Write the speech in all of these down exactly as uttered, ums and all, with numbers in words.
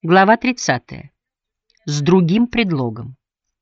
Глава тридцатая. С другим предлогом.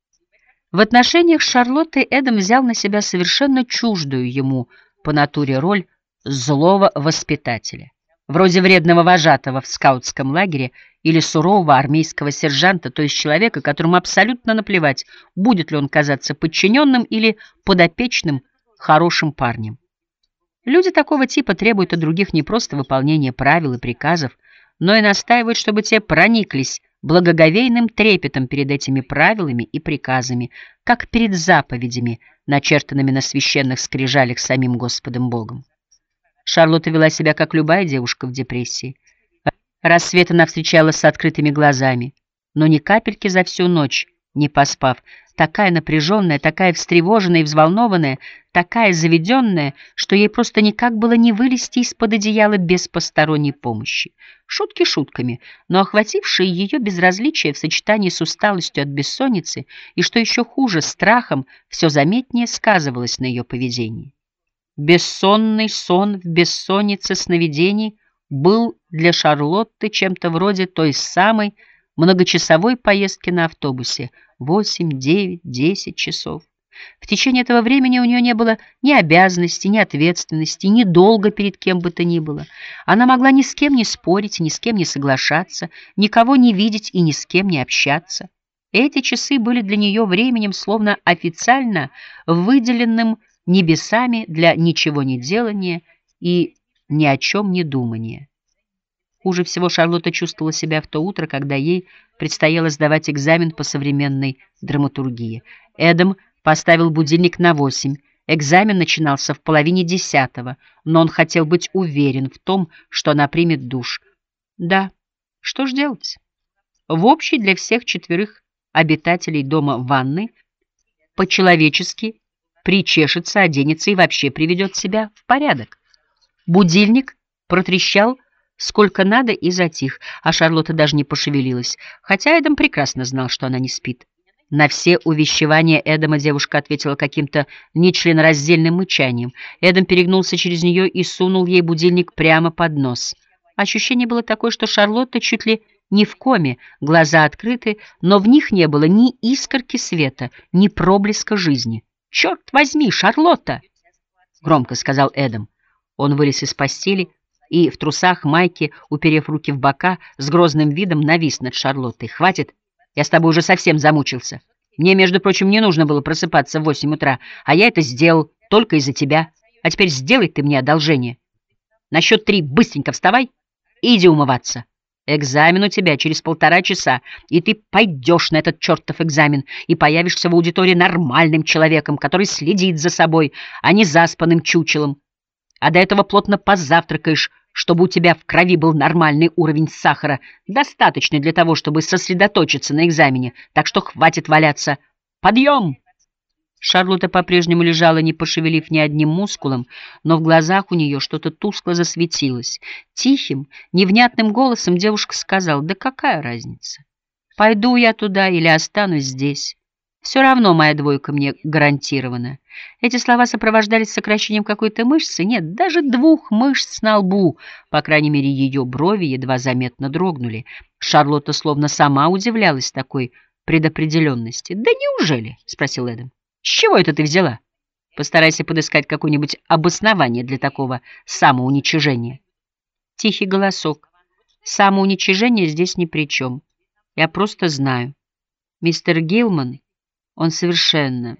В отношениях с Шарлоттой Эдам взял на себя совершенно чуждую ему по натуре роль злого воспитателя, вроде вредного вожатого в скаутском лагере или сурового армейского сержанта, то есть человека, которому абсолютно наплевать, будет ли он казаться подчиненным или подопечным хорошим парнем. Люди такого типа требуют от других не просто выполнения правил и приказов, но и настаивают, чтобы те прониклись благоговейным трепетом перед этими правилами и приказами, как перед заповедями, начертанными на священных скрижалях самим Господом Богом. Шарлотта вела себя, как любая девушка в депрессии. Рассвет она встречала с открытыми глазами, но ни капельки за всю ночь не поспав, такая напряженная, такая встревоженная и взволнованная, такая заведенная, что ей просто никак было не вылезти из-под одеяла без посторонней помощи. Шутки шутками, но охватившее ее безразличие в сочетании с усталостью от бессонницы и, что еще хуже, страхом, все заметнее сказывалось на ее поведении. Бессонный сон в бессоннице сновидений был для Шарлотты чем-то вроде той самой многочасовой поездки на автобусе — восемь, девять, десять часов. В течение этого времени у нее не было ни обязанностей, ни ответственности, ни долга перед кем бы то ни было. Она могла ни с кем не спорить, ни с кем не соглашаться, никого не видеть и ни с кем не общаться. Эти часы были для нее временем, словно официально выделенным небесами для ничего не делания и ни о чем не думания. Хуже всего Шарлотта чувствовала себя в то утро, когда ей предстояло сдавать экзамен по современной драматургии. Эдам поставил будильник на восемь. Экзамен начинался в половине десятого, но он хотел быть уверен в том, что она примет душ. Да, что ж делать? В общей для всех четверых обитателей дома ванны по-человечески причешется, оденется и вообще приведет себя в порядок. Будильник протрещал сколько надо и затих, а Шарлотта даже не пошевелилась, хотя Эдам прекрасно знал, что она не спит. На все увещевания Эдама девушка ответила каким-то нечленораздельным мычанием. Эдам перегнулся через нее и сунул ей будильник прямо под нос. Ощущение было такое, что Шарлотта чуть ли не в коме, глаза открыты, но в них не было ни искорки света, ни проблеска жизни. «Черт возьми, Шарлотта!» — громко сказал Эдам. Он вылез из постели и в трусах майки, уперев руки в бока, с грозным видом навис над Шарлоттой. «Хватит! Я с тобой уже совсем замучился. Мне, между прочим, не нужно было просыпаться в восемь утра, а я это сделал только из-за тебя. А теперь сделай ты мне одолжение. На счет три быстренько вставай и иди умываться. Экзамен у тебя через полтора часа, и ты пойдешь на этот чертов экзамен и появишься в аудитории нормальным человеком, который следит за собой, а не заспанным чучелом. А до этого плотно позавтракаешь, чтобы у тебя в крови был нормальный уровень сахара, достаточный для того, чтобы сосредоточиться на экзамене, так что хватит валяться. Подъем!» Шарлотта по-прежнему лежала, не пошевелив ни одним мускулом, но в глазах у нее что-то тускло засветилось. Тихим, невнятным голосом девушка сказала: «Да какая разница? Пойду я туда или останусь здесь. Все равно моя двойка мне гарантирована». Эти слова сопровождались сокращением какой-то мышцы, нет, даже двух мышц на лбу, по крайней мере, ее брови едва заметно дрогнули. Шарлотта словно сама удивлялась такой предопределенности. «Да неужели?» — спросил Эдам. «С чего это ты взяла? Постарайся подыскать какое-нибудь обоснование для такого самоуничижения». Тихий голосок. «Самоуничижение здесь ни при чем. Я просто знаю. Мистер Гилман, он совершенно...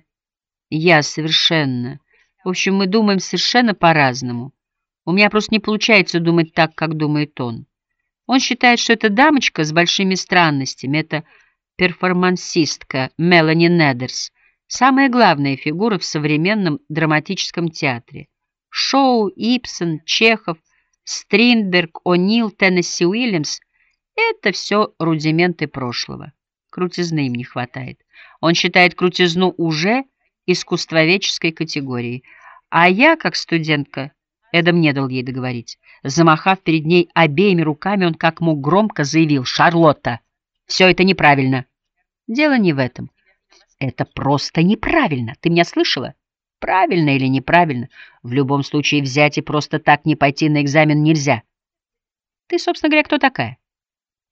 Я совершенно... В общем, мы думаем совершенно по-разному. У меня просто не получается думать так, как думает он. Он считает, что эта дамочка с большими странностями, эта перформансистка Мелани Недерс, самая главная фигура в современном драматическом театре. Шоу, Ибсен, Чехов, Стринберг, О'Нил, Теннесси Уильямс — это все рудименты прошлого. Крутизны им не хватает. Он считает крутизну уже искусствоведческой категории. А я, как студентка, Эдам не дал ей договорить. Замахав перед ней обеими руками, он как мог громко заявил: «Шарлотта, все это неправильно». «Дело не в этом. Это просто неправильно. Ты меня слышала? Правильно или неправильно? В любом случае взять и просто так не пойти на экзамен нельзя. Ты, собственно говоря, кто такая?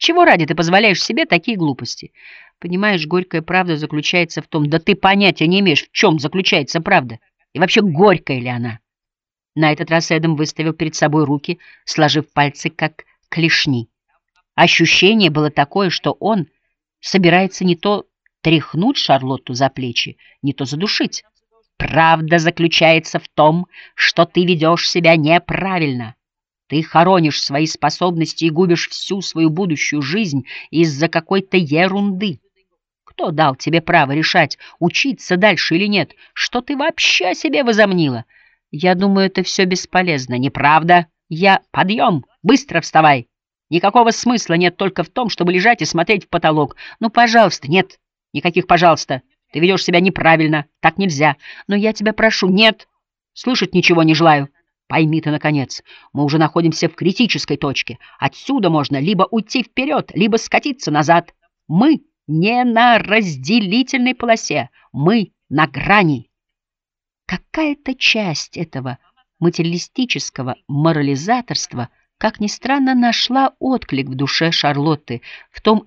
Чего ради ты позволяешь себе такие глупости? Понимаешь, горькая правда заключается в том, да ты понятия не имеешь, в чем заключается правда. И вообще, горькая ли она? На этот раз Эдом выставил перед собой руки, сложив пальцы, как клешни. Ощущение было такое, что он собирается не то тряхнуть Шарлотту за плечи, не то задушить. Правда заключается в том, что ты ведешь себя неправильно. Ты хоронишь свои способности и губишь всю свою будущую жизнь из-за какой-то ерунды. Кто дал тебе право решать, учиться дальше или нет? Что ты вообще о себе возомнила? Я думаю, это все бесполезно. Неправда. Я... Подъем! Быстро вставай! Никакого смысла нет только в том, чтобы лежать и смотреть в потолок. Ну, пожалуйста, нет. Никаких «пожалуйста». Ты ведешь себя неправильно. Так нельзя. Но я тебя прошу. Нет. Слышать ничего не желаю. Пойми ты, наконец, мы уже находимся в критической точке. Отсюда можно либо уйти вперед, либо скатиться назад. Мы не на разделительной полосе. Мы на грани. Какая-то часть этого материалистического морализаторства, как ни странно, нашла отклик в душе Шарлотты, в том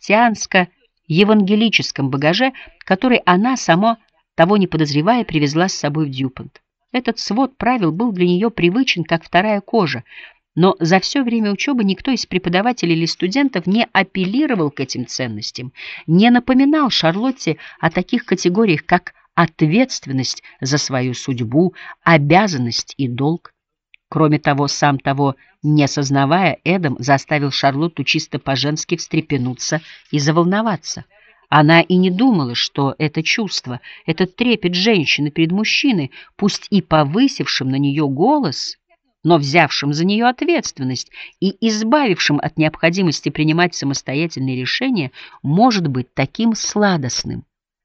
христианско-евангелическом багаже, который она, сама того не подозревая, привезла с собой в Дьюпонт. Этот свод правил был для нее привычен, как вторая кожа, но за все время учебы никто из преподавателей или студентов не апеллировал к этим ценностям, не напоминал Шарлотте о таких категориях, как ответственность за свою судьбу, обязанность и долг. Кроме того, сам того не сознавая, Эдом заставил Шарлотту чисто по-женски встрепенуться и заволноваться. Она и не думала, что это чувство, этот трепет женщины перед мужчиной, пусть и повысившим на нее голос, но взявшим за нее ответственность и избавившим от необходимости принимать самостоятельные решения, может быть таким сладостным.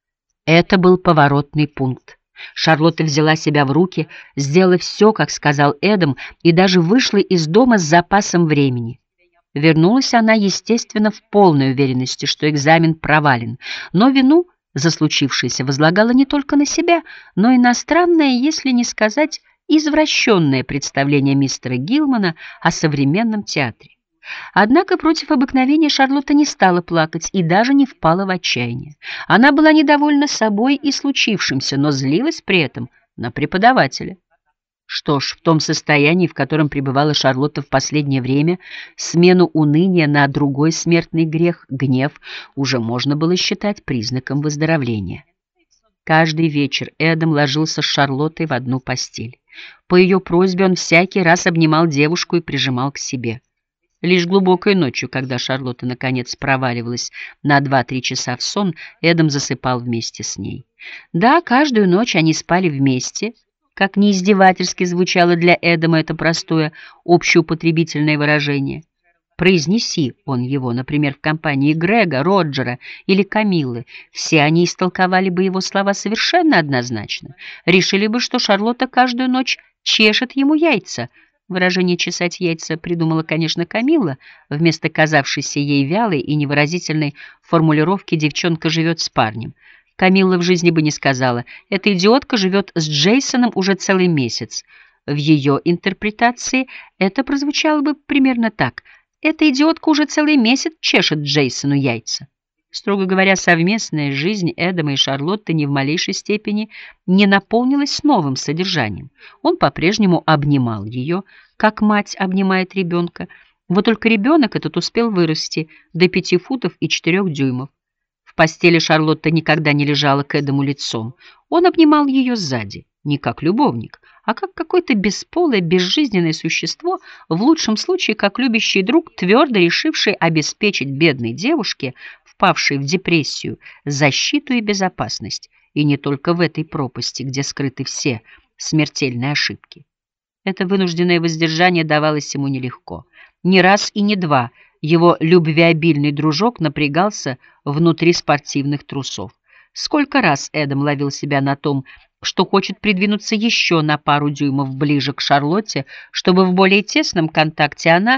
Это был поворотный пункт. Шарлотта взяла себя в руки, сделала все, как сказал Эдом, и даже вышла из дома с запасом времени. Вернулась она, естественно, в полной уверенности, что экзамен провален, но вину за случившееся возлагала не только на себя, но и на странное, если не сказать извращенное представление мистера Гилмана о современном театре. Однако против обыкновения Шарлотта не стала плакать и даже не впала в отчаяние. Она была недовольна собой и случившимся, но злилась при этом на преподавателя. Что ж, в том состоянии, в котором пребывала Шарлотта в последнее время, смену уныния на другой смертный грех, гнев, уже можно было считать признаком выздоровления. Каждый вечер Эдом ложился с Шарлоттой в одну постель. По ее просьбе он всякий раз обнимал девушку и прижимал к себе. Лишь глубокой ночью, когда Шарлотта наконец проваливалась на два-три часа в сон, Эдом засыпал вместе с ней. Да, каждую ночь они спали вместе. Как ни издевательски звучало для Эдома это простое общеупотребительное выражение. Произнеси он его, например, в компании Грега, Роджера или Камиллы, все они истолковали бы его слова совершенно однозначно. Решили бы, что Шарлотта каждую ночь чешет ему яйца. Выражение «чесать яйца» придумала, конечно, Камилла. Вместо казавшейся ей вялой и невыразительной формулировки «девчонка живет с парнем». Камилла в жизни бы не сказала «эта идиотка живет с Джейсоном уже целый месяц». В ее интерпретации это прозвучало бы примерно так: «эта идиотка уже целый месяц чешет Джейсону яйца». Строго говоря, совместная жизнь Эдома и Шарлотты ни в малейшей степени не наполнилась новым содержанием. Он по-прежнему обнимал ее, как мать обнимает ребенка. Вот только ребенок этот успел вырасти до пяти футов и четырех дюймов. В постели Шарлотта никогда не лежала к Эдому лицом. Он обнимал ее сзади, не как любовник, а как какое-то бесполое, безжизненное существо, в лучшем случае как любящий друг, твердо решивший обеспечить бедной девушке, впавшей в депрессию, защиту и безопасность, и не только в этой пропасти, где скрыты все смертельные ошибки. Это вынужденное воздержание давалось ему нелегко. Не раз и не два его любвеобильный дружок напрягался внутри спортивных трусов. Сколько раз Эдом ловил себя на том, что хочет придвинуться еще на пару дюймов ближе к Шарлотте, чтобы в более тесном контакте она,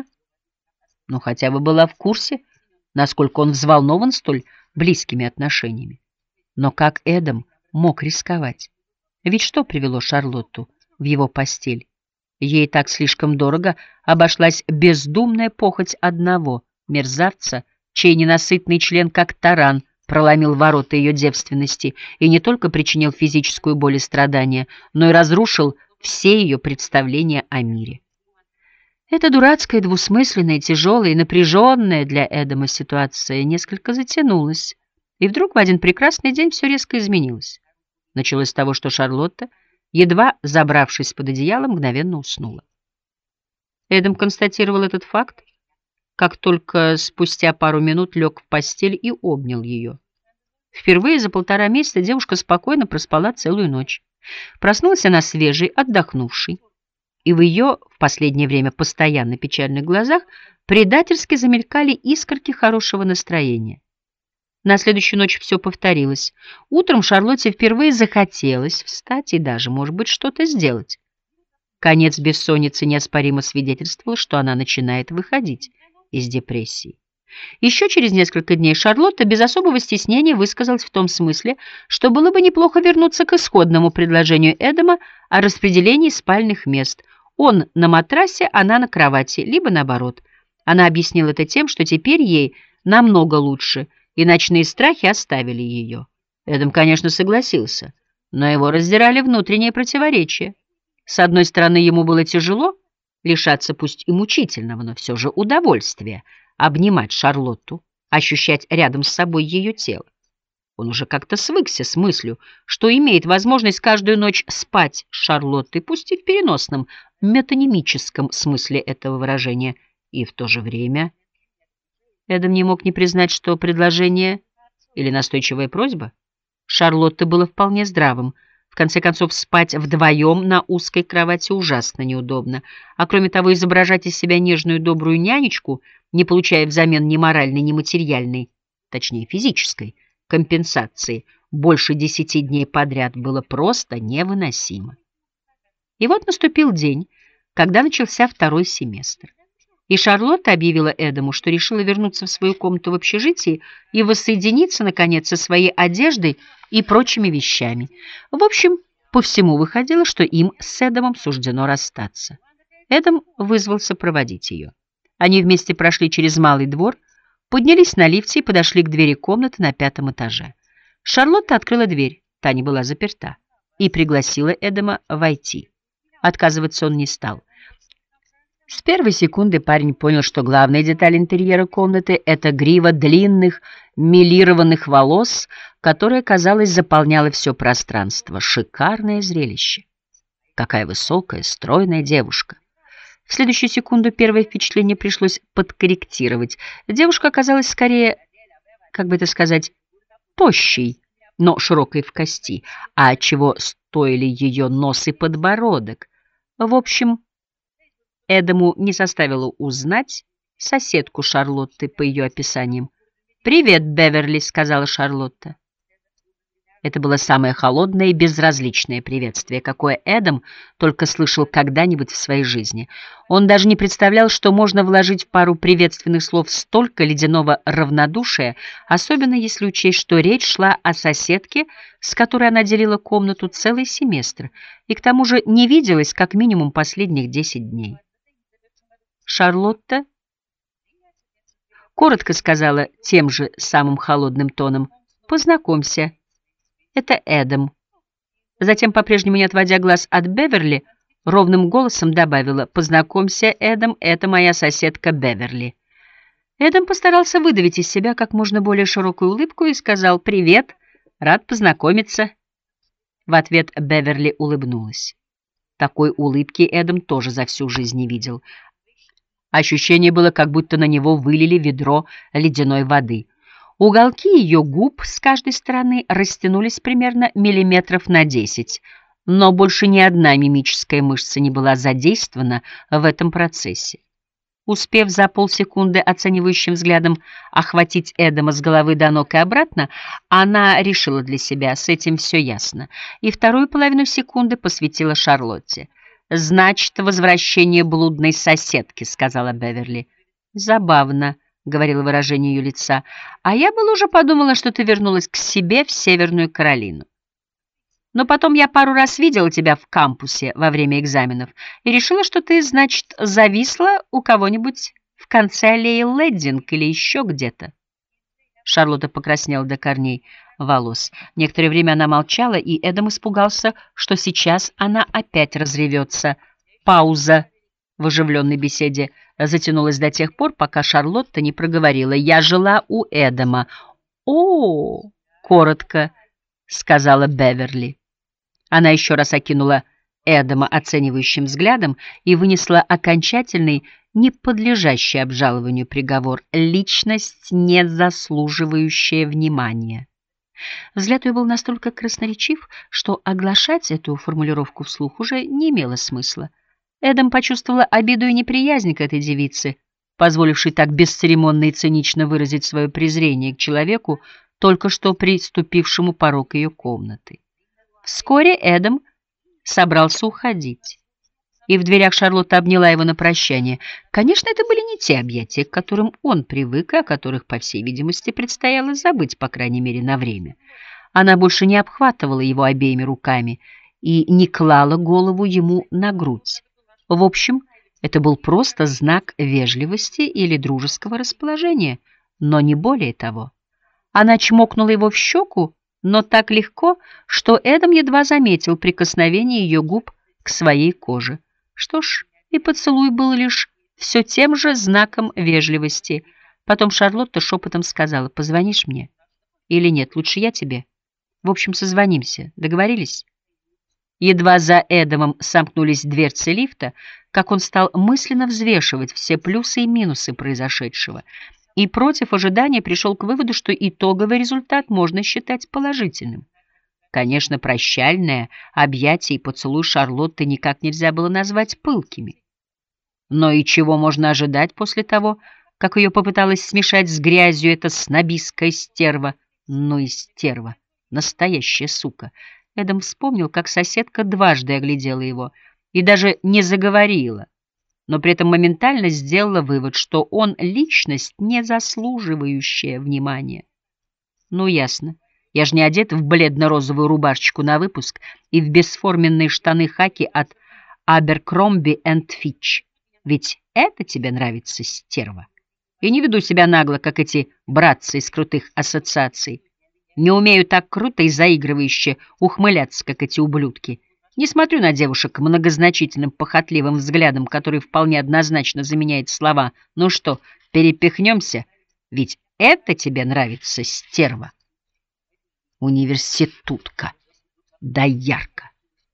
ну, хотя бы была в курсе, насколько он взволнован столь близкими отношениями. Но как Эдом мог рисковать? Ведь что привело Шарлотту в его постель? Ей так слишком дорого обошлась бездумная похоть одного мерзавца, чей ненасытный член, как таран, проломил ворота ее девственности и не только причинил физическую боль и страдания, но и разрушил все ее представления о мире. Эта дурацкая, двусмысленная, тяжелая и напряженная для Эдама ситуация несколько затянулась, и вдруг в один прекрасный день все резко изменилось. Началось с того, что Шарлотта, едва забравшись под одеяло, мгновенно уснула. Эдам констатировал этот факт, как только спустя пару минут лег в постель и обнял ее. Впервые за полтора месяца девушка спокойно проспала целую ночь. Проснулась она свежей, отдохнувшей, и в ее в последнее время постоянно печальных глазах предательски замелькали искорки хорошего настроения. На следующую ночь все повторилось. Утром Шарлотте впервые захотелось встать и даже, может быть, что-то сделать. Конец бессонницы неоспоримо свидетельствовал, что она начинает выходить из депрессии. Еще через несколько дней Шарлотта без особого стеснения высказалась в том смысле, что было бы неплохо вернуться к исходному предложению Эдама о распределении спальных мест. Он на матрасе, она на кровати, либо наоборот. Она объяснила это тем, что теперь ей намного лучше, и ночные страхи оставили ее. Эдам, конечно, согласился, но его раздирали внутренние противоречия. С одной стороны, ему было тяжело лишаться пусть и мучительного, но все же удовольствия обнимать Шарлотту, ощущать рядом с собой ее тело. Он уже как-то свыкся с мыслью, что имеет возможность каждую ночь спать с Шарлоттой, пусть и в переносном, метонимическом смысле этого выражения, и в то же время Эдам не мог не признать, что предложение или настойчивая просьба Шарлотты было вполне здравым. В конце концов, спать вдвоем на узкой кровати ужасно неудобно, а кроме того, изображать из себя нежную добрую нянечку, не получая взамен ни моральной, ни материальной, точнее физической, компенсации больше десяти дней подряд было просто невыносимо. И вот наступил день, когда начался второй семестр. И Шарлотта объявила Эдаму, что решила вернуться в свою комнату в общежитии и воссоединиться, наконец, со своей одеждой и прочими вещами. В общем, по всему выходило, что им с Эдамом суждено расстаться. Эдам вызвался проводить ее. Они вместе прошли через малый двор, поднялись на лифте и подошли к двери комнаты на пятом этаже. Шарлотта открыла дверь, та не была заперта, и пригласила Эдама войти. Отказываться он не стал. С первой секунды парень понял, что главная деталь интерьера комнаты — это грива длинных мелированных волос, которая, казалось, заполняла все пространство. Шикарное зрелище. Какая высокая, стройная девушка. В следующую секунду первое впечатление пришлось подкорректировать. Девушка оказалась скорее, как бы это сказать, тощей, но широкой в кости, а чего стоили ее нос и подбородок. В общем, Эдаму не составило узнать соседку Шарлотты по ее описаниям. «Привет, Беверли», — сказала Шарлотта. Это было самое холодное и безразличное приветствие, какое Эдам только слышал когда-нибудь в своей жизни. Он даже не представлял, что можно вложить в пару приветственных слов столько ледяного равнодушия, особенно если учесть, что речь шла о соседке, с которой она делила комнату целый семестр, и к тому же не виделась как минимум последних десять дней. Шарлотта коротко сказала тем же самым холодным тоном: «Познакомься, это Эдам». Затем, по-прежнему не отводя глаз от Беверли, ровным голосом добавила: «Познакомься, Эдам, это моя соседка Беверли». Эдам постарался выдавить из себя как можно более широкую улыбку и сказал: «Привет, рад познакомиться». В ответ Беверли улыбнулась. Такой улыбки Эдам тоже за всю жизнь не видел. Ощущение было, как будто на него вылили ведро ледяной воды. Уголки ее губ с каждой стороны растянулись примерно миллиметров на десять, но больше ни одна мимическая мышца не была задействована в этом процессе. Успев за полсекунды оценивающим взглядом охватить Эдама с головы до ног и обратно, она решила для себя: с этим все ясно, и вторую половину секунды посвятила Шарлотте. «Значит, возвращение блудной соседки», — сказала Беверли. «Забавно», — говорило выражение ее лица. «А я было уже подумала, что ты вернулась к себе в Северную Каролину. Но потом я пару раз видела тебя в кампусе во время экзаменов и решила, что ты, значит, зависла у кого-нибудь в в конце аллеи Леддинг или еще где-то. Шарлотта покраснела до корней волос. Некоторое время она молчала, и Эдам испугался, что сейчас она опять разревется. Пауза в оживленной беседе затянулась до тех пор, пока Шарлотта не проговорила: «Я жила у Эдама». «О-о-о!» — коротко сказала Беверли. Она еще раз окинула Эдама оценивающим взглядом и вынесла окончательный, не подлежащий обжалованию приговор: личность, не заслуживающая внимания. Взгляд ее был настолько красноречив, что оглашать эту формулировку вслух уже не имело смысла. Эдам почувствовала обиду и неприязнь к этой девице, позволившей так бесцеремонно и цинично выразить свое презрение к человеку, только что приступившему порог ее комнаты. Вскоре Эдам собрался уходить, и в дверях Шарлотта обняла его на прощание. Конечно, это были не те объятия, к которым он привык, и о которых, по всей видимости, предстояло забыть, по крайней мере, на время. Она больше не обхватывала его обеими руками и не клала голову ему на грудь. В общем, это был просто знак вежливости или дружеского расположения, но не более того. Она чмокнула его в щеку, но так легко, что Эдам едва заметил прикосновение ее губ к своей коже. Что ж, и поцелуй был лишь все тем же знаком вежливости. Потом Шарлотта шепотом сказала: «Позвонишь мне? Или нет, лучше я тебе? В общем, созвонимся. Договорились?» Едва за Эдамом сомкнулись дверцы лифта, как он стал мысленно взвешивать все плюсы и минусы произошедшего, и против ожидания пришел к выводу, что итоговый результат можно считать положительным. Конечно, прощальное объятие и поцелуй Шарлотты никак нельзя было назвать пылкими. Но и чего можно ожидать после того, как ее попыталась смешать с грязью эта снобистская стерва? Ну и стерва, настоящая сука. Эдам вспомнил, как соседка дважды оглядела его и даже не заговорила, но при этом моментально сделала вывод, что он личность, не заслуживающая внимания. Ну, ясно. Я же не одет в бледно-розовую рубашечку на выпуск и в бесформенные штаны-хаки от Abercrombie энд Fitch. Ведь это тебе нравится, стерва? И не веду себя нагло, как эти братцы из крутых ассоциаций. Не умею так круто и заигрывающе ухмыляться, как эти ублюдки. Не смотрю на девушек многозначительным похотливым взглядом, который вполне однозначно заменяет слова: «Ну что, перепихнемся? Ведь это тебе нравится, стерва?» Университутка, доярка,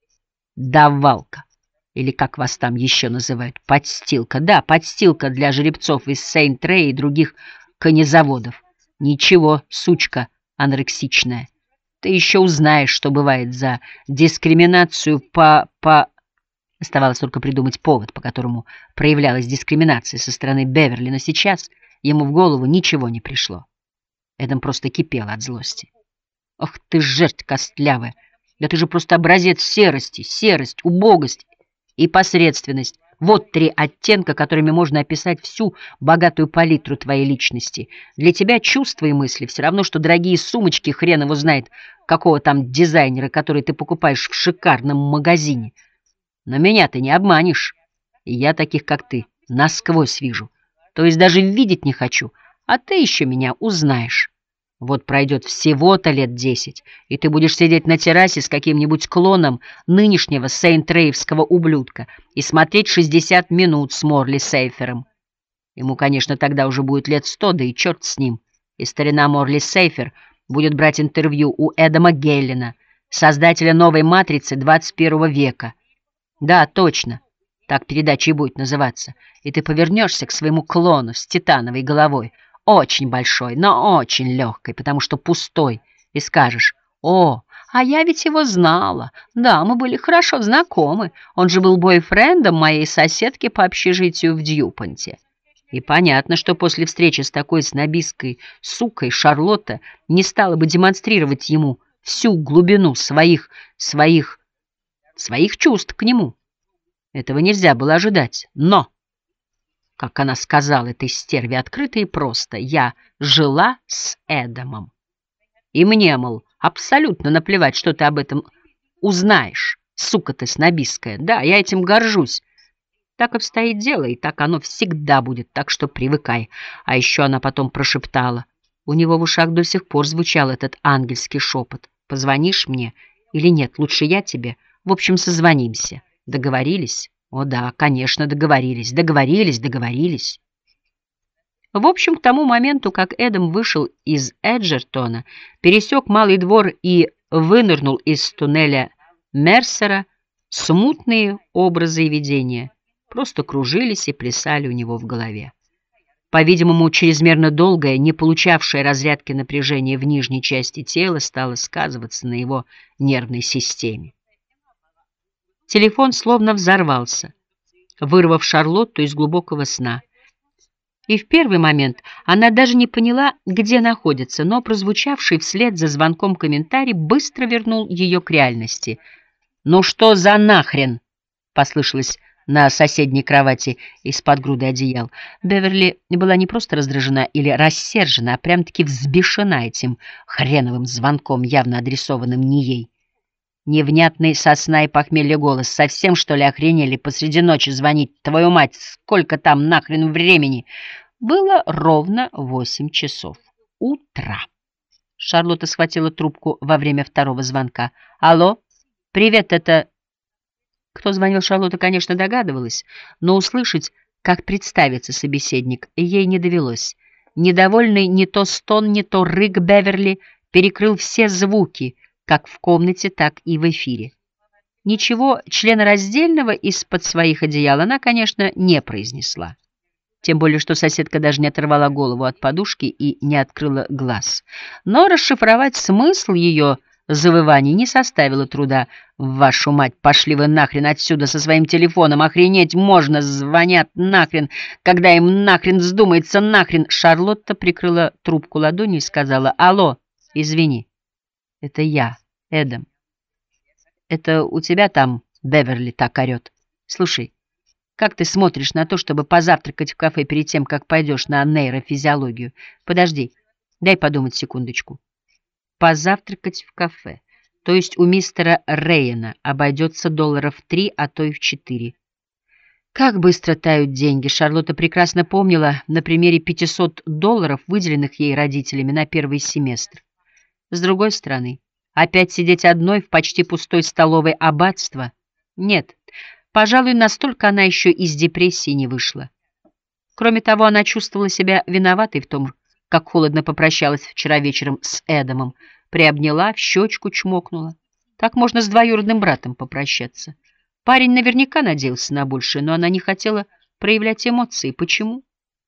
давалка, или как вас там еще называют, подстилка. Да, подстилка для жеребцов из Сейнт-Рэя и других конезаводов. Ничего, сучка анорексичная. Ты еще узнаешь, что бывает за дискриминацию по... по... Оставалось только придумать повод, по которому проявлялась дискриминация со стороны Беверли, но сейчас ему в голову ничего не пришло. Эдам просто кипел от злости. Ох ты, жерть костлявая! Да ты же просто образец серости, серость, убогость и посредственность. Вот три оттенка, которыми можно описать всю богатую палитру твоей личности. Для тебя чувства и мысли все равно, что дорогие сумочки, хрен его знает, какого там дизайнера, который ты покупаешь в шикарном магазине. Но меня ты не обманешь, и я таких, как ты, насквозь вижу. То есть даже видеть не хочу, а ты еще меня узнаешь. Вот пройдет всего-то лет десять, и ты будешь сидеть на террасе с каким-нибудь клоном нынешнего сейнт-рейвского ублюдка и смотреть шестьдесят минут с Морли Сейфером. Ему, конечно, тогда уже будет лет сто, да и черт с ним. И старина Морли Сейфер будет брать интервью у Эдама Геллена, создателя новой матрицы двадцать первого века. Да, точно, так передача и будет называться. И ты повернешься к своему клону с титановой головой, очень большой, но очень легкой, потому что пустой, и скажешь: «О, а я ведь его знала. Да, мы были хорошо знакомы. Он же был бойфрендом моей соседки по общежитию в Дьюпонте». И понятно, что после встречи с такой снобистской сукой Шарлотта не стала бы демонстрировать ему всю глубину своих, своих, своих чувств к нему. Этого нельзя было ожидать. Но... Как она сказала этой стерве открыто и просто: «Я жила с Эдамом». И мне, мол, абсолютно наплевать, что ты об этом узнаешь, сука ты снобистская. Да, я этим горжусь. так обстоит дело, и так оно всегда будет, так что привыкай». А еще она потом прошептала. У него в ушах до сих пор звучал этот ангельский шепот. «Позвонишь мне или нет? Лучше я тебе. В общем, созвонимся. Договорились?» «О да, конечно, договорились, договорились, договорились». В общем, к тому моменту, как Эдам вышел из Эджертона, пересек Малый двор и вынырнул из туннеля Мерсера, смутные образы и видения просто кружились и плясали у него в голове. По-видимому, чрезмерно долгое, не получавшее разрядки напряжение в нижней части тела стало сказываться на его нервной системе. Телефон словно взорвался, вырвав Шарлотту из глубокого сна. И в первый момент она даже не поняла, где находится, но прозвучавший вслед за звонком комментарий быстро вернул ее к реальности. «Ну что за нахрен?» — послышалось на соседней кровати из-под груды одеял. Беверли была не просто раздражена или рассержена, а прям-таки взбешена этим хреновым звонком, явно адресованным не ей. Невнятный со сна и похмелья голос. «Совсем, что ли, охренели посреди ночи звонить? Твою мать, сколько там нахрен времени?» Было ровно восемь часов утра. Шарлотта схватила трубку во время второго звонка. «Алло? Привет, это...» Кто звонил, Шарлотта, конечно, догадывалась, но услышать, как представится собеседник, ей не довелось. Недовольный не то стон, не то рык Беверли перекрыл все звуки, как в комнате, так и в эфире. Ничего членораздельного из-под своих одеял она, конечно, не произнесла. Тем более, что соседка даже не оторвала голову от подушки и не открыла глаз. Но расшифровать смысл ее завываний не составило труда. «Вашу мать, пошли вы нахрен отсюда со своим телефоном! Охренеть можно! Звонят нахрен, когда им нахрен вздумается нахрен!» Шарлотта прикрыла трубку ладонью и сказала: «Алло, извини, это я, Эдам. Это у тебя там Беверли так орет? Слушай, как ты смотришь на то, чтобы позавтракать в кафе перед тем, как пойдешь на нейрофизиологию? Подожди, дай подумать секундочку. Позавтракать в кафе. То есть у мистера Рейена обойдется долларов три, а то и в четыре. Как быстро тают деньги. Шарлотта прекрасно помнила на примере пятисот долларов, выделенных ей родителями на первый семестр. С другой стороны, опять сидеть одной в почти пустой столовой аббатства? Нет, пожалуй, настолько она еще из депрессии не вышла. Кроме того, она чувствовала себя виноватой в том, как холодно попрощалась вчера вечером с Эдамом, приобняла, в щечку чмокнула. Так можно с двоюродным братом попрощаться. Парень наверняка надеялся на большее, но она не хотела проявлять эмоции. Почему?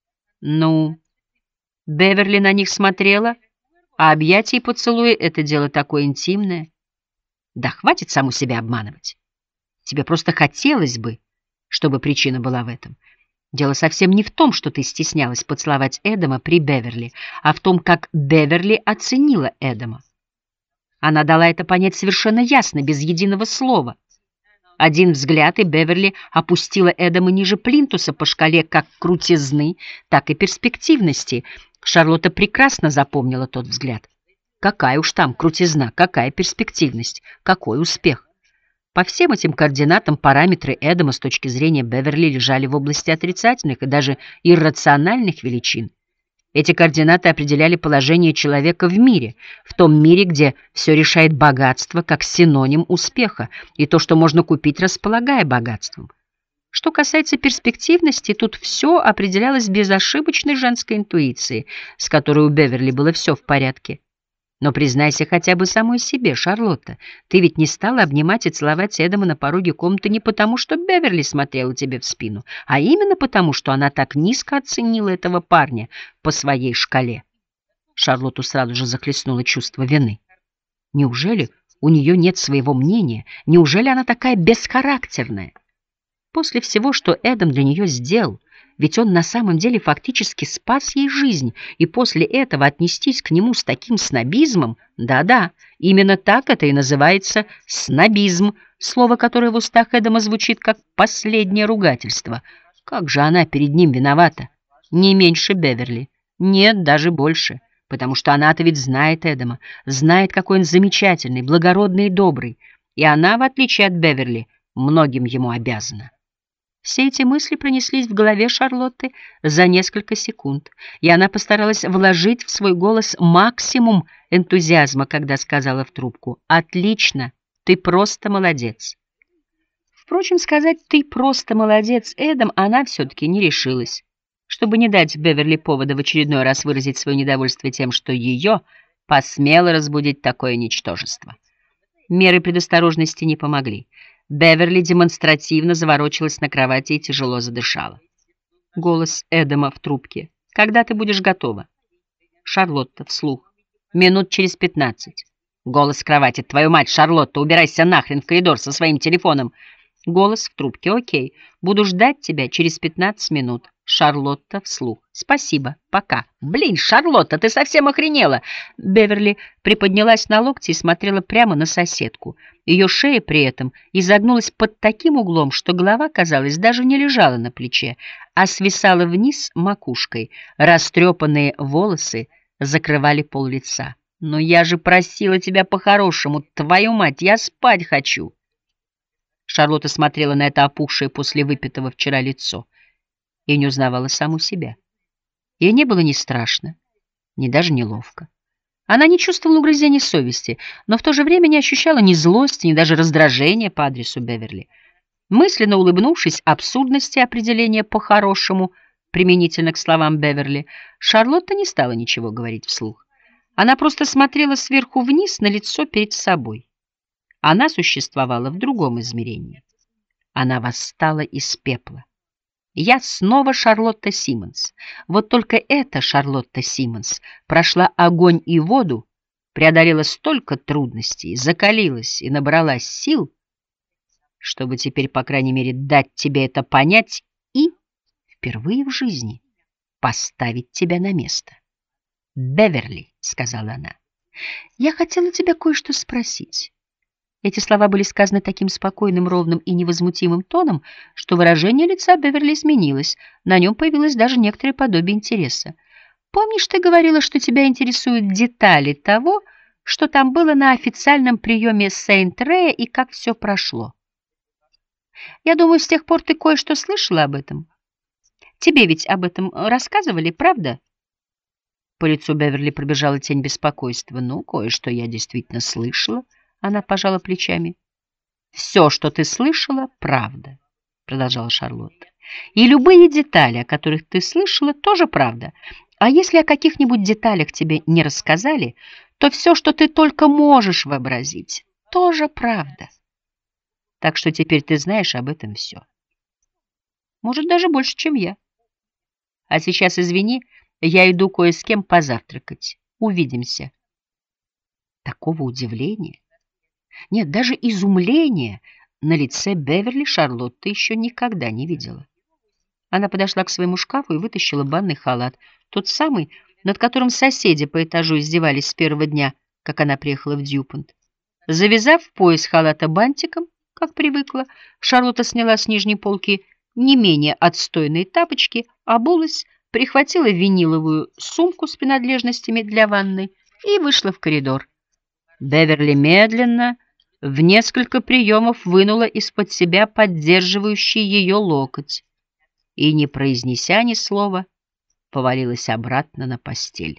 Ну, Беверли на них смотрела, а объятия и поцелуи — это дело такое интимное. Да хватит саму себя обманывать. Тебе просто хотелось бы, чтобы причина была в этом. Дело совсем не в том, что ты стеснялась поцеловать Эдама при Беверли, а в том, как Беверли оценила Эдама. Она дала это понять совершенно ясно, без единого слова. Один взгляд, и Беверли опустила Эдама ниже плинтуса по шкале как крутизны, так и перспективности. Шарлотта прекрасно запомнила тот взгляд. Какая уж там крутизна, какая перспективность, какой успех. По всем этим координатам параметры Эдама с точки зрения Беверли лежали в области отрицательных и даже иррациональных величин. Эти координаты определяли положение человека в мире, в том мире, где все решает богатство как синоним успеха и то, что можно купить, располагая богатством. Что касается перспективности, тут все определялось безошибочной женской интуицией, с которой у Беверли было все в порядке. Но признайся хотя бы самой себе, Шарлотта, ты ведь не стала обнимать и целовать Эдама на пороге комнаты не потому, что Беверли смотрела тебе в спину, а именно потому, что она так низко оценила этого парня по своей шкале. Шарлотту сразу же захлестнуло чувство вины. Неужели у нее нет своего мнения? Неужели она такая бесхарактерная? После всего, что Эдам для нее сделал, ведь он на самом деле фактически спас ей жизнь, и после этого отнестись к нему с таким снобизмом, да-да, именно так это и называется снобизм, слово, которое в устах Эдама звучит как последнее ругательство. Как же она перед ним виновата? Не меньше Беверли, нет, даже больше, потому что она-то ведь знает Эдама, знает, какой он замечательный, благородный и добрый, и она, в отличие от Беверли, многим ему обязана. Все эти мысли пронеслись в голове Шарлотты за несколько секунд, и она постаралась вложить в свой голос максимум энтузиазма, когда сказала в трубку: «Отлично, ты просто молодец». Впрочем, сказать «ты просто молодец» Эдом она все-таки не решилась, чтобы не дать Беверли повода в очередной раз выразить свое недовольство тем, что ее посмело разбудить такое ничтожество. Меры предосторожности не помогли. Беверли демонстративно заворочилась на кровати и тяжело задышала. Голос Эдема в трубке: «Когда ты будешь готова?» Шарлотта вслух: «Минут через пятнадцать». Голос с кровати: «Твою мать, Шарлотта, убирайся нахрен в коридор со своим телефоном». Голос в трубке: «Окей, буду ждать тебя через пятнадцать минут». Шарлотта вслух: «Спасибо, пока». «Блин, Шарлотта, ты совсем охренела!» Беверли приподнялась на локти и смотрела прямо на соседку. Ее шея при этом изогнулась под таким углом, что голова, казалось, даже не лежала на плече, а свисала вниз макушкой. Растрепанные волосы закрывали пол лица. «Но я же просила тебя по-хорошему, твою мать, я спать хочу!» Шарлотта смотрела на это опухшее после выпитого вчера лицо и не узнавала саму себя. Ей не было ни страшно, ни даже неловко. Она не чувствовала угрызений совести, но в то же время не ощущала ни злости, ни даже раздражения по адресу Беверли. Мысленно улыбнувшись абсурдности определения «по-хорошему» применительно к словам Беверли, Шарлотта не стала ничего говорить вслух. Она просто смотрела сверху вниз на лицо перед собой. Она существовала в другом измерении. Она восстала из пепла. Я снова Шарлотта Симмонс. Вот только эта Шарлотта Симмонс прошла огонь и воду, преодолела столько трудностей, закалилась и набралась сил, чтобы теперь, по крайней мере, дать тебе это понять и впервые в жизни поставить тебя на место. «Беверли», — сказала она, — «я хотела тебя кое-что спросить». Эти слова были сказаны таким спокойным, ровным и невозмутимым тоном, что выражение лица Беверли изменилось, на нем появилось даже некоторое подобие интереса. «Помнишь, ты говорила, что тебя интересуют детали того, что там было на официальном приеме Сейнт-Рея и как все прошло? Я думаю, с тех пор ты кое-что слышала об этом. Тебе ведь об этом рассказывали, правда?» По лицу Беверли пробежала тень беспокойства. «Ну, кое-что я действительно слышала». Она пожала плечами. «Все, что ты слышала, правда», — продолжала Шарлотта. «И любые детали, о которых ты слышала, тоже правда. А если о каких-нибудь деталях тебе не рассказали, то все, что ты только можешь вообразить, тоже правда. Так что теперь ты знаешь об этом все. Может, даже больше, чем я. А сейчас, извини, я иду кое с кем позавтракать. Увидимся». Такого удивления, нет, даже изумления на лице Беверли Шарлотта еще никогда не видела. Она подошла к своему шкафу и вытащила банный халат, тот самый, над которым соседи по этажу издевались с первого дня, как она приехала в Дьюпонт. Завязав пояс халата бантиком, как привыкла, Шарлотта сняла с нижней полки не менее отстойные тапочки, обулась, прихватила виниловую сумку с принадлежностями для ванной и вышла в коридор. Беверли медленно, в несколько приемов вынула из-под себя поддерживающий ее локоть и, не произнеся ни слова, повалилась обратно на постель.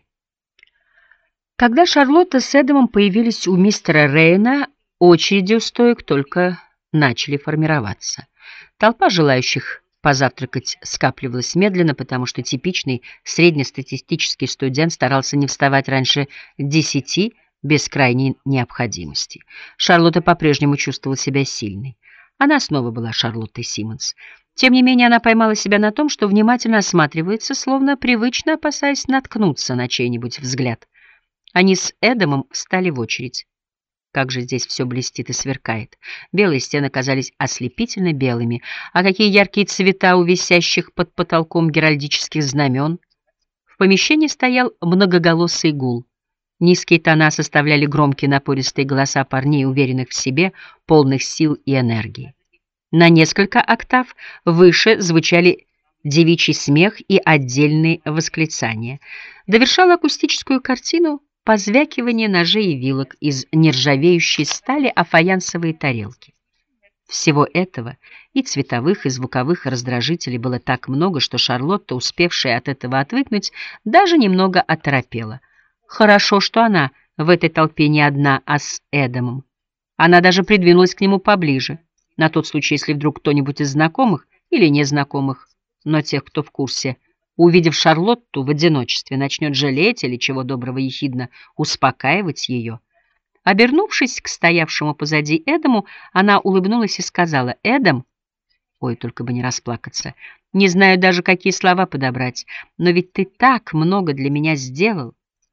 Когда Шарлотта с Эдомом появились у мистера Рейна, очереди у стоек только начали формироваться. Толпа желающих позавтракать скапливалась медленно, потому что типичный среднестатистический студент старался не вставать раньше десяти, без крайней необходимости. Шарлотта по-прежнему чувствовала себя сильной. Она снова была Шарлоттой Симмонс. Тем не менее, она поймала себя на том, что внимательно осматривается, словно привычно опасаясь наткнуться на чей-нибудь взгляд. Они с Эдомом встали в очередь. Как же здесь все блестит и сверкает. Белые стены казались ослепительно белыми, а какие яркие цвета у висящих под потолком геральдических знамен. В помещении стоял многоголосый гул. Низкие тона составляли громкие напористые голоса парней, уверенных в себе, полных сил и энергии. На несколько октав выше звучали девичий смех и отдельные восклицания. Довершало акустическую картину позвякивание ножей и вилок из нержавеющей стали о фаянсовые тарелки. Всего этого И цветовых, и звуковых раздражителей было так много, что Шарлотта, успевшая от этого отвыкнуть, даже немного оторопела. Хорошо, что она в этой толпе не одна, а с Эдамом. Она даже придвинулась к нему поближе, на тот случай, если вдруг кто-нибудь из знакомых или незнакомых, но тех, кто в курсе, увидев Шарлотту в одиночестве, начнет жалеть или, чего доброго, ехидно успокаивать ее. Обернувшись к стоявшему позади Эдаму, она улыбнулась и сказала: «Эдам, ой, только бы не расплакаться, не знаю даже, какие слова подобрать, но ведь ты так много для меня сделал.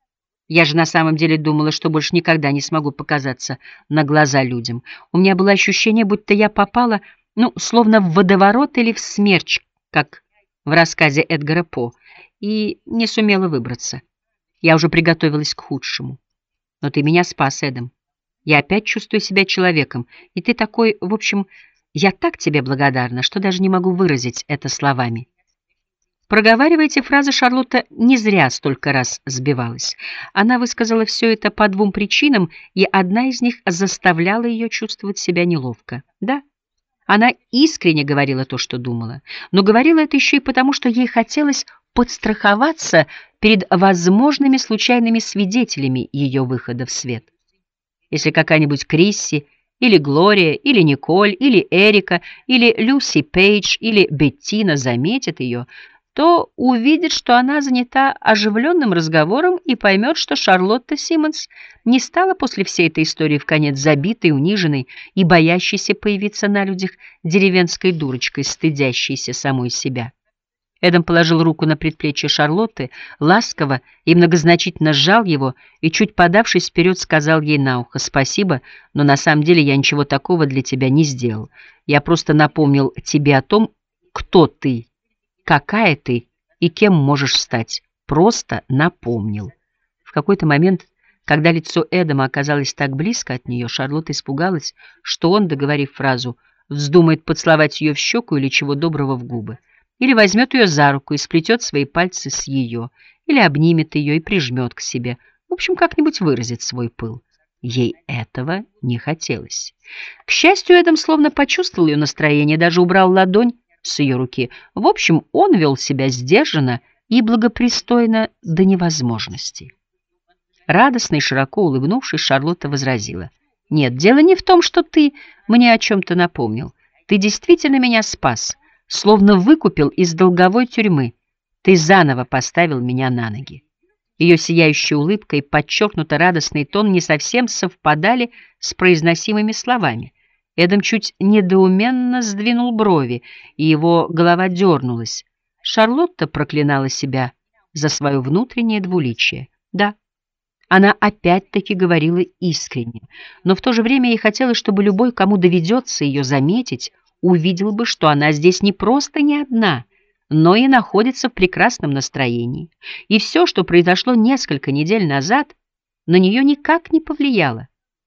Я же на самом деле думала, что больше никогда не смогу показаться на глаза людям. У меня было ощущение, будто я попала, ну, словно в водоворот или в смерч, как в рассказе Эдгара По, и не сумела выбраться. Я уже приготовилась к худшему. Но ты меня спас, Эдам. Я опять чувствую себя человеком, и ты такой, в общем, я так тебе благодарна, что даже не могу выразить это словами». Проговаривая эти фразы, Шарлотта не зря столько раз сбивалась. Она высказала все это по двум причинам, и одна из них заставляла ее чувствовать себя неловко. Да, она искренне говорила то, что думала, но говорила это еще и потому, что ей хотелось подстраховаться перед возможными случайными свидетелями ее выхода в свет. Если какая-нибудь Крисси, или Глория, или Николь, или Эрика, или Люси Пейдж, или Беттина заметит ее, то увидит, что она занята оживленным разговором, и поймет, что Шарлотта Симмонс не стала после всей этой истории вконец забитой, униженной и боящейся появиться на людях деревенской дурочкой, стыдящейся самой себя. Эдам положил руку на предплечье Шарлотты, ласково и многозначительно сжал его и, чуть подавшись вперед, сказал ей на ухо: «Спасибо, но на самом деле я ничего такого для тебя не сделал. Я просто напомнил тебе о том, кто ты, какая ты и кем можешь стать. Просто напомнил». В какой-то момент, когда лицо Эдама оказалось так близко от нее, Шарлотта испугалась, что он, договорив фразу, вздумает поцеловать ее в щеку или чего доброго в губы, или возьмет ее за руку и сплетет свои пальцы с ее, или обнимет ее и прижмет к себе, в общем, как-нибудь выразит свой пыл. Ей этого не хотелось. К счастью, Эдам словно почувствовал ее настроение, даже убрал ладонь с ее руки. В общем, он вел себя сдержанно и благопристойно до невозможности. Радостно и широко улыбнувшись, Шарлотта возразила: «Нет, дело не в том, что ты мне о чем-то напомнил. Ты действительно меня спас, словно выкупил из долговой тюрьмы. Ты заново поставил меня на ноги». Ее сияющая улыбка и подчеркнуто радостный тон не совсем совпадали с произносимыми словами. Эдам чуть недоуменно сдвинул брови, и его голова дернулась. Шарлотта проклинала себя за свое внутреннее двуличие. Да, она опять-таки говорила искренне, но в то же время ей хотелось, чтобы любой, кому доведется ее заметить, увидел бы, что она здесь не просто не одна, но и находится в прекрасном настроении. И все, что произошло несколько недель назад, на нее никак не повлияло.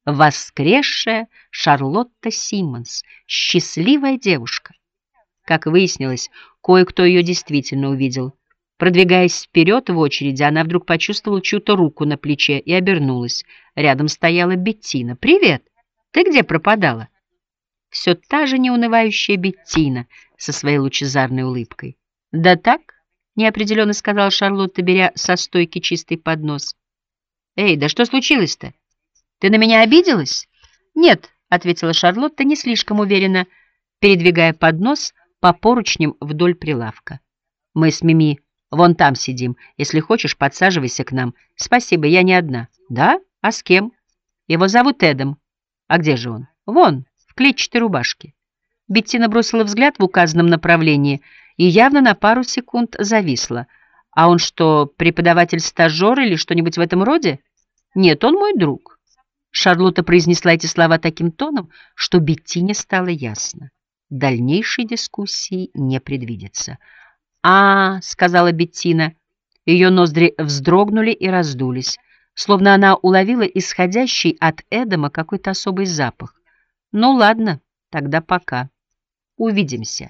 Воскресшая Шарлотта Симмонс, счастливая девушка. Как выяснилось, кое-кто ее действительно увидел. Продвигаясь вперед в очереди, она вдруг почувствовала чью-то руку на плече и обернулась. Рядом стояла Беттина. «Привет! Ты где пропадала?» Все та же неунывающая Беттина со своей лучезарной улыбкой. «Да так?» — неопределенно сказала Шарлотта, беря со стойки чистый поднос. «Эй, да что случилось-то? Ты на меня обиделась?» «Нет», — ответила Шарлотта, не слишком уверенно, передвигая поднос по поручням вдоль прилавка. «Мы с Мими вон там сидим. Если хочешь, подсаживайся к нам. Спасибо, я не одна». «Да? А с кем?» «Его зовут Эдом». «А где же он?» «Вон, в клетчатой рубашке». Беттина бросила взгляд в указанном направлении и явно на пару секунд зависла. «А он что, преподаватель-стажер или что-нибудь в этом роде?» «Нет, он мой друг». Шарлотта произнесла эти слова таким тоном, что Беттине стало ясно. Дальнейшей дискуссии не предвидится. «А, — сказала Беттина, — ее ноздри вздрогнули и раздулись, словно она уловила исходящий от Эдама какой-то особый запах. Ну ладно, тогда пока. Увидимся».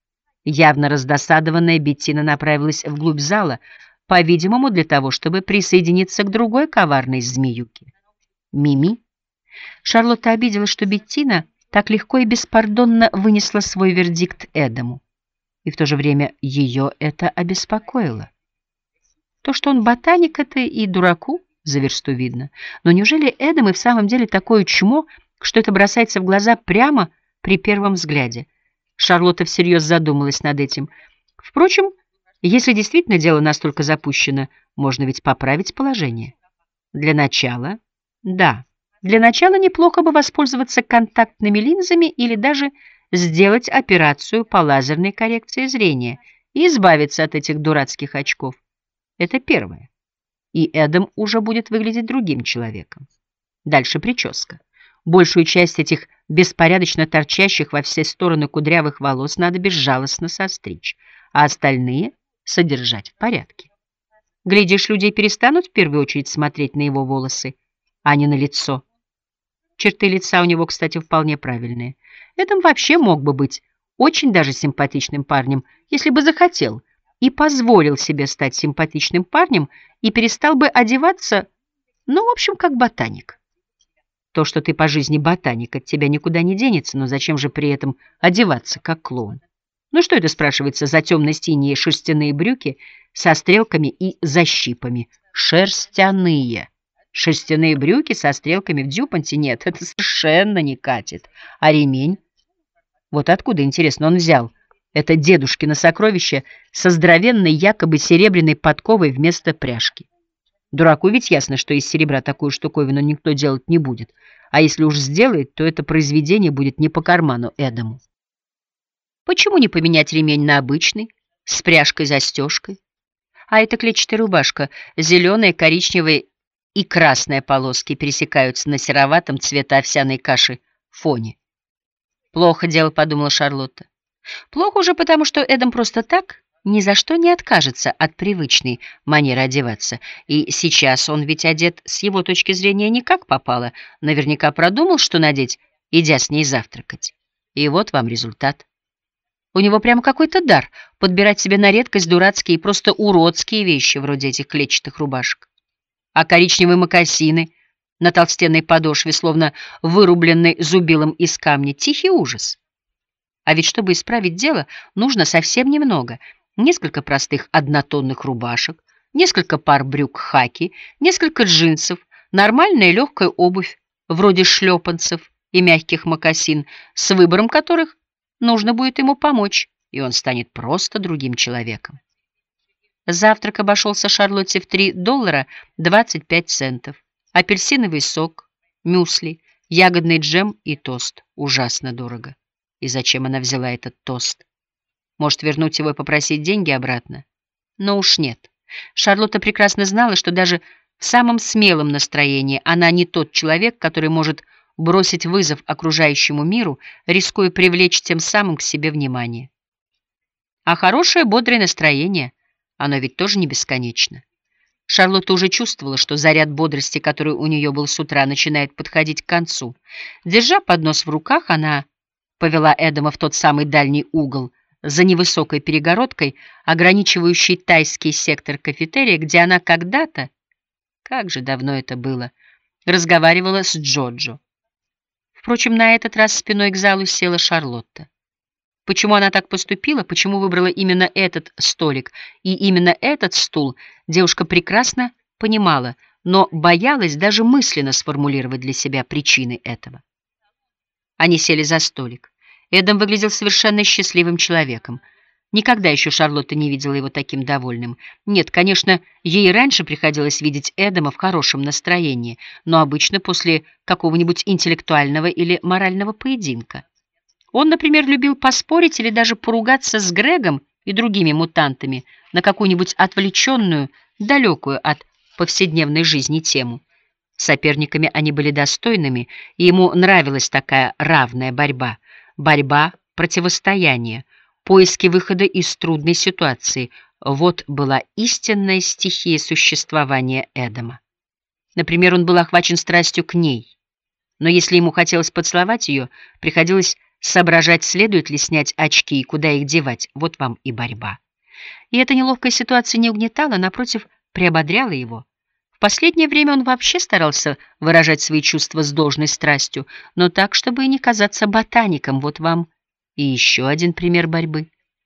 Явно раздосадованная, Беттина направилась вглубь зала, по-видимому, для того, чтобы присоединиться к другой коварной змеюке — Мими. Шарлотта обиделась, что Беттина так легко и беспардонно вынесла свой вердикт Эдаму, и в то же время ее это обеспокоило. То, что он ботаник, это и дураку за версту видно. Но неужели Эдам и в самом деле такое чмо, что это бросается в глаза прямо при первом взгляде? Шарлотта всерьез задумалась над этим. Впрочем, если действительно дело настолько запущено, можно ведь поправить положение. Для начала, да, для начала неплохо бы воспользоваться контактными линзами или даже сделать операцию по лазерной коррекции зрения и избавиться от этих дурацких очков. Это первое. И Эдам уже будет выглядеть другим человеком. Дальше прическа. Большую часть этих беспорядочно торчащих во все стороны кудрявых волос надо безжалостно состричь, а остальные содержать в порядке. Глядишь, людей перестанут в первую очередь смотреть на его волосы, а не на лицо. Черты лица у него, кстати, вполне правильные. Эдам вообще мог бы быть очень даже симпатичным парнем, если бы захотел, и позволил себе стать симпатичным парнем и перестал бы одеваться, ну, в общем, как ботаник. То, что ты по жизни ботаник, от тебя никуда не денется, но зачем же при этом одеваться, как клоун? Ну что это, спрашивается, за темно-синие шерстяные брюки со стрелками и защипами? Шерстяные. Шерстяные брюки со стрелками в дюпанте? Нет, это совершенно не катит. А ремень? Вот откуда, интересно, он взял это дедушкино сокровище со здоровенной якобы серебряной подковой вместо пряжки? Дураку ведь ясно, что из серебра такую штуковину никто делать не будет. А если уж сделает, то это произведение будет не по карману Эдаму. Почему не поменять ремень на обычный, с пряжкой-застежкой? А эта клетчатая рубашка, зеленая, коричневая и красная полоски пересекаются на сероватом цвета овсяной каши фоне. Плохо дело, подумала Шарлотта. Плохо уже потому, что Эдам просто так ни за что не откажется от привычной манеры одеваться. И сейчас он ведь одет с его точки зрения не как попало, наверняка продумал, что надеть, идя с ней завтракать. И вот вам результат. У него прямо какой-то дар подбирать себе на редкость дурацкие и просто уродские вещи, вроде этих клетчатых рубашек. А коричневые мокасины на толстенной подошве, словно вырубленный зубилом из камня, тихий ужас. А ведь чтобы исправить дело, нужно совсем немного. Несколько простых однотонных рубашек, несколько пар брюк хаки, несколько джинсов, нормальная легкая обувь, вроде шлепанцев и мягких мокасин, с выбором которых нужно будет ему помочь, и он станет просто другим человеком. Завтрак обошелся Шарлотте в три доллара двадцать пять центов. Апельсиновый сок, мюсли, ягодный джем и тост. Ужасно дорого. И зачем она взяла этот тост? Может, вернуть его и попросить деньги обратно? Но уж нет. Шарлотта прекрасно знала, что даже в самом смелом настроении она не тот человек, который может бросить вызов окружающему миру, рискуя привлечь тем самым к себе внимание. А хорошее бодрое настроение, оно ведь тоже не бесконечно. Шарлотта уже чувствовала, что заряд бодрости, который у нее был с утра, начинает подходить к концу. Держа поднос в руках, она повела Эдама в тот самый дальний угол за невысокой перегородкой, ограничивающей тайский сектор кафетерия, где она когда-то, как же давно это было, разговаривала с Джоджо. Впрочем, на этот раз спиной к залу села Шарлотта. Почему она так поступила, почему выбрала именно этот столик и именно этот стул, девушка прекрасно понимала, но боялась даже мысленно сформулировать для себя причины этого. Они сели за столик. Эдам выглядел совершенно счастливым человеком. Никогда еще Шарлотта не видела его таким довольным. Нет, конечно, ей раньше приходилось видеть Эдама в хорошем настроении, но обычно после какого-нибудь интеллектуального или морального поединка. Он, например, любил поспорить или даже поругаться с Грегом и другими мутантами на какую-нибудь отвлеченную, далекую от повседневной жизни тему. Соперниками они были достойными, и ему нравилась такая равная борьба. Борьба, противостояние, поиски выхода из трудной ситуации — вот была истинная стихия существования Эдама. Например, он был охвачен страстью к ней, но если ему хотелось поцеловать ее, приходилось соображать, следует ли снять очки и куда их девать. Вот вам и борьба. И эта неловкая ситуация не угнетала, напротив, приободряла его. последнее время он вообще старался выражать свои чувства с должной страстью, но так, чтобы и не казаться ботаником. Вот вам и еще один пример борьбы.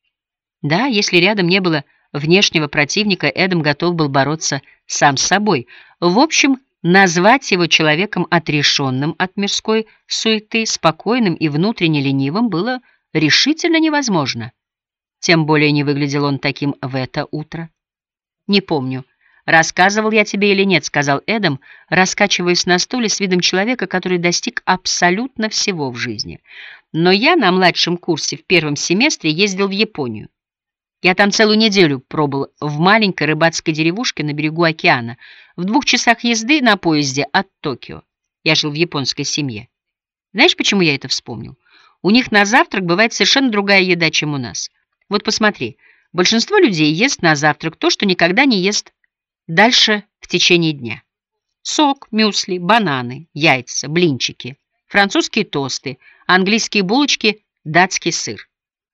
Да, если рядом не было внешнего противника, Эдам готов был бороться сам с собой. В общем, назвать его человеком отрешенным от мирской суеты, спокойным и внутренне ленивым было решительно невозможно. Тем более не выглядел он таким в это утро. «Не помню, рассказывал я тебе или нет», — сказал Эдам, раскачиваясь на стуле с видом человека, который достиг абсолютно всего в жизни. «Но я на младшем курсе в первом семестре ездил в Японию. Я там целую неделю пробыл в маленькой рыбацкой деревушке на берегу океана, в двух часах езды на поезде от Токио. Я жил в японской семье. Знаешь, почему я это вспомнил? У них на завтрак бывает совершенно другая еда, чем у нас. Вот посмотри, большинство людей ест на завтрак то, что никогда не ест дальше в течение дня. Сок, мюсли, бананы, яйца, блинчики, французские тосты, английские булочки, датский сыр.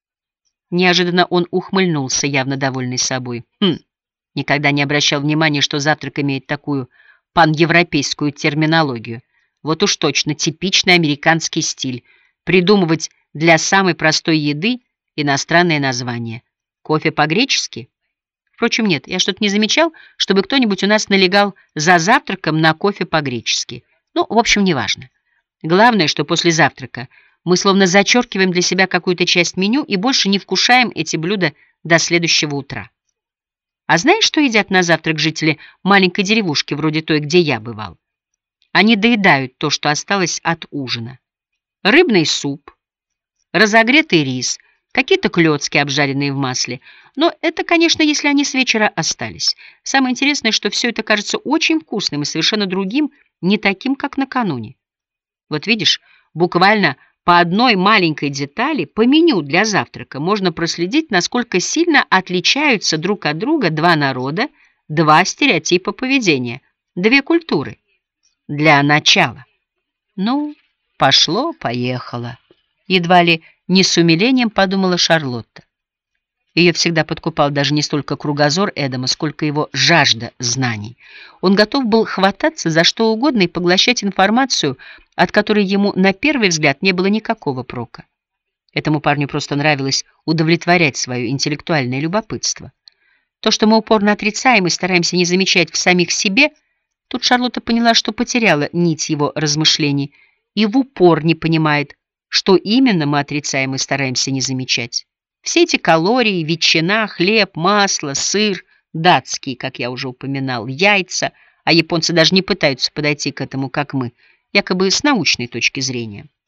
Неожиданно он ухмыльнулся, явно довольный собой. Хм, никогда не обращал внимания, что завтрак имеет такую паневропейскую терминологию. Вот уж точно типичный американский стиль. Придумывать для самой простой еды иностранное название. Кофе по-гречески? Впрочем, нет, я что-то не замечал, чтобы кто-нибудь у нас налегал за завтраком на кофе по-гречески. Ну, в общем, неважно. Главное, что после завтрака мы словно зачеркиваем для себя какую-то часть меню и больше не вкушаем эти блюда до следующего утра. А знаешь, что едят на завтрак жители маленькой деревушки, вроде той, где я бывал? Они доедают то, что осталось от ужина. Рыбный суп, разогретый рис, какие-то клёцки, обжаренные в масле. Но это, конечно, если они с вечера остались. Самое интересное, что все это кажется очень вкусным и совершенно другим, не таким, как накануне. Вот видишь, буквально по одной маленькой детали, по меню для завтрака, можно проследить, насколько сильно отличаются друг от друга два народа, два стереотипа поведения, две культуры. Для начала. Ну, пошло-поехало. Едва ли не с умилением подумала Шарлотта. Ее всегда подкупал даже не столько кругозор Эдама, сколько его жажда знаний. Он готов был хвататься за что угодно и поглощать информацию, от которой ему на первый взгляд не было никакого прока. Этому парню просто нравилось удовлетворять свое интеллектуальное любопытство. То, что мы упорно отрицаем и стараемся не замечать в самих себе, тут Шарлотта поняла, что потеряла нить его размышлений и в упор не понимает, что именно мы отрицаем и стараемся не замечать. Все эти калории, ветчина, хлеб, масло, сыр, датские, как я уже упоминал, яйца, а японцы даже не пытаются подойти к этому, как мы, якобы с научной точки зрения.